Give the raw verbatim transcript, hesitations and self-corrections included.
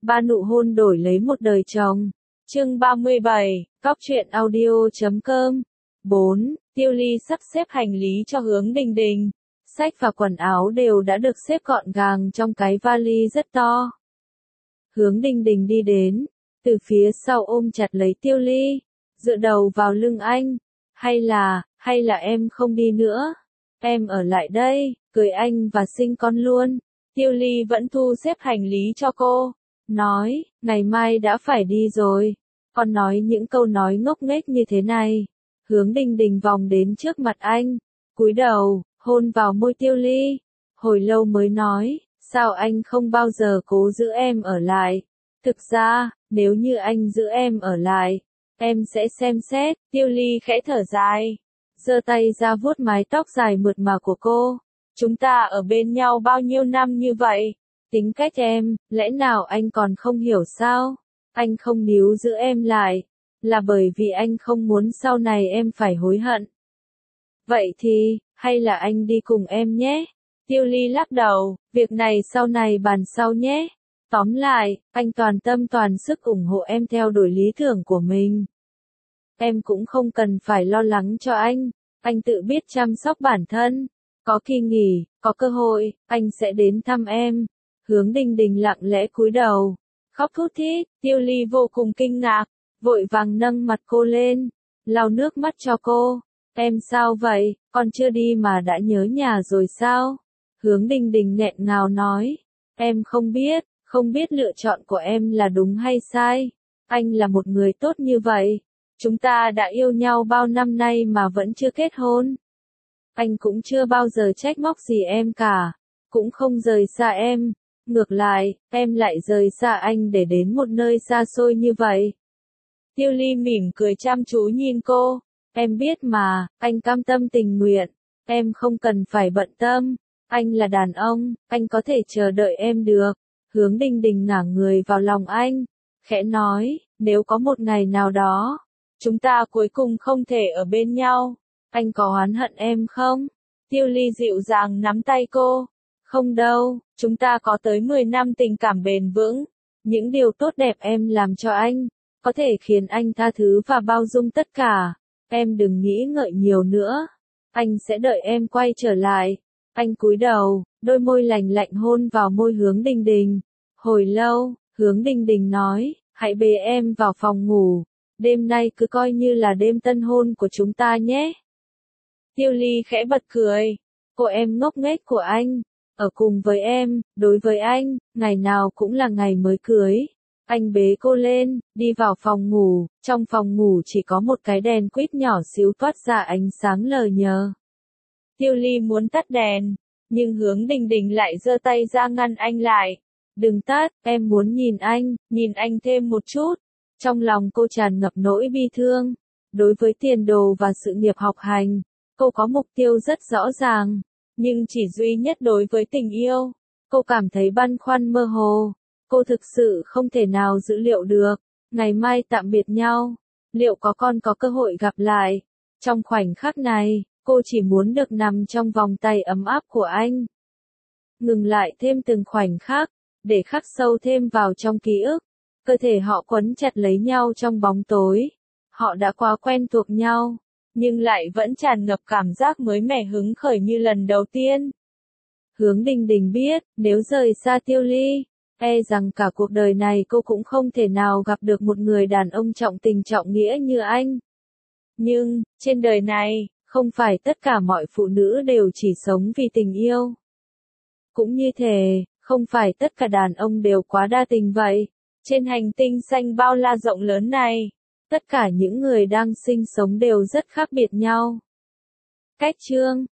Ba nụ hôn đổi lấy một đời chồng. Chương ba mươi bảy, cóc truyện audio chấm com. bốn. Tiêu Ly sắp xếp hành lý cho Hướng Đình Đình. Sách và quần áo đều đã được xếp gọn gàng trong cái vali rất to. Hướng Đình Đình đi đến, từ phía sau ôm chặt lấy Tiêu Ly, dựa đầu vào lưng anh. Hay là, hay là em không đi nữa? Em ở lại đây, cưới anh và sinh con luôn. Tiêu Ly vẫn thu xếp hành lý cho cô. Nói, ngày mai đã phải đi rồi. Còn nói những câu nói ngốc nghếch như thế này. Hướng Đình Đình vòng đến trước mặt anh, cúi đầu, hôn vào môi Tiêu Ly. Hồi lâu mới nói, sao anh không bao giờ cố giữ em ở lại? Thực ra, nếu như anh giữ em ở lại, em sẽ xem xét. Tiêu Ly khẽ thở dài, giơ tay ra vuốt mái tóc dài mượt mà của cô. Chúng ta ở bên nhau bao nhiêu năm như vậy? Tính cách em, lẽ nào anh còn không hiểu sao? Anh không níu giữ em lại, là bởi vì anh không muốn sau này em phải hối hận. Vậy thì, hay là anh đi cùng em nhé? Tiêu Ly lắc đầu, việc này sau này bàn sau nhé. Tóm lại, anh toàn tâm toàn sức ủng hộ em theo đuổi lý tưởng của mình. Em cũng không cần phải lo lắng cho anh, anh tự biết chăm sóc bản thân. Có kỳ nghỉ, có cơ hội, anh sẽ đến thăm em. Hướng Đình Đình lặng lẽ cúi đầu, khóc thút thít. Tiêu Ly vô cùng kinh ngạc, vội vàng nâng mặt cô lên, lau nước mắt cho cô. Em sao vậy, con chưa đi mà đã nhớ nhà rồi sao? Hướng Đình Đình nghẹn ngào nói, em không biết, không biết lựa chọn của em là đúng hay sai. Anh là một người tốt như vậy. Chúng ta đã yêu nhau bao năm nay mà vẫn chưa kết hôn. Anh cũng chưa bao giờ trách móc gì em cả, cũng không rời xa em. Ngược lại, em lại rời xa anh để đến một nơi xa xôi như vậy. Tiêu Ly mỉm cười chăm chú nhìn cô. Em biết mà, anh cam tâm tình nguyện. Em không cần phải bận tâm. Anh là đàn ông, anh có thể chờ đợi em được. Hướng Đình Đình ngả người vào lòng anh, khẽ nói, nếu có một ngày nào đó, chúng ta cuối cùng không thể ở bên nhau, anh có oán hận em không? Tiêu Ly dịu dàng nắm tay cô. Không đâu, chúng ta có tới mười năm tình cảm bền vững. Những điều tốt đẹp em làm cho anh, có thể khiến anh tha thứ và bao dung tất cả. Em đừng nghĩ ngợi nhiều nữa. Anh sẽ đợi em quay trở lại. Anh cúi đầu, đôi môi lành lạnh hôn vào môi Hướng Đình Đình. Hồi lâu, Hướng Đình Đình nói, hãy bế em vào phòng ngủ. Đêm nay cứ coi như là đêm tân hôn của chúng ta nhé. Tiêu Ly khẽ bật cười. Cô em ngốc nghếch của anh. Ở cùng với em, đối với anh, ngày nào cũng là ngày mới cưới. Anh bế cô lên, đi vào phòng ngủ. Trong phòng ngủ chỉ có một cái đèn quýt nhỏ xíu toát ra ánh sáng lờ nhờ. Tiêu Ly muốn tắt đèn, nhưng Hướng Đình Đình lại giơ tay ra ngăn anh lại. Đừng tắt, em muốn nhìn anh, nhìn anh thêm một chút. Trong lòng cô tràn ngập nỗi bi thương. Đối với tiền đồ và sự nghiệp học hành, cô có mục tiêu rất rõ ràng. Nhưng chỉ duy nhất đối với tình yêu, cô cảm thấy băn khoăn mơ hồ. Cô thực sự không thể nào dự liệu được, ngày mai tạm biệt nhau, liệu có con có cơ hội gặp lại. Trong khoảnh khắc này, cô chỉ muốn được nằm trong vòng tay ấm áp của anh. Ngừng lại thêm từng khoảnh khắc, để khắc sâu thêm vào trong ký ức. Cơ thể họ quấn chặt lấy nhau trong bóng tối. Họ đã quá quen thuộc nhau, nhưng lại vẫn tràn ngập cảm giác mới mẻ hứng khởi như lần đầu tiên. Hướng Đình Đình biết, nếu rời xa Tiêu Ly, e rằng cả cuộc đời này cô cũng không thể nào gặp được một người đàn ông trọng tình trọng nghĩa như anh. Nhưng, trên đời này, không phải tất cả mọi phụ nữ đều chỉ sống vì tình yêu. Cũng như thế, không phải tất cả đàn ông đều quá đa tình vậy. Trên hành tinh xanh bao la rộng lớn này, tất cả những người đang sinh sống đều rất khác biệt nhau. Cách chương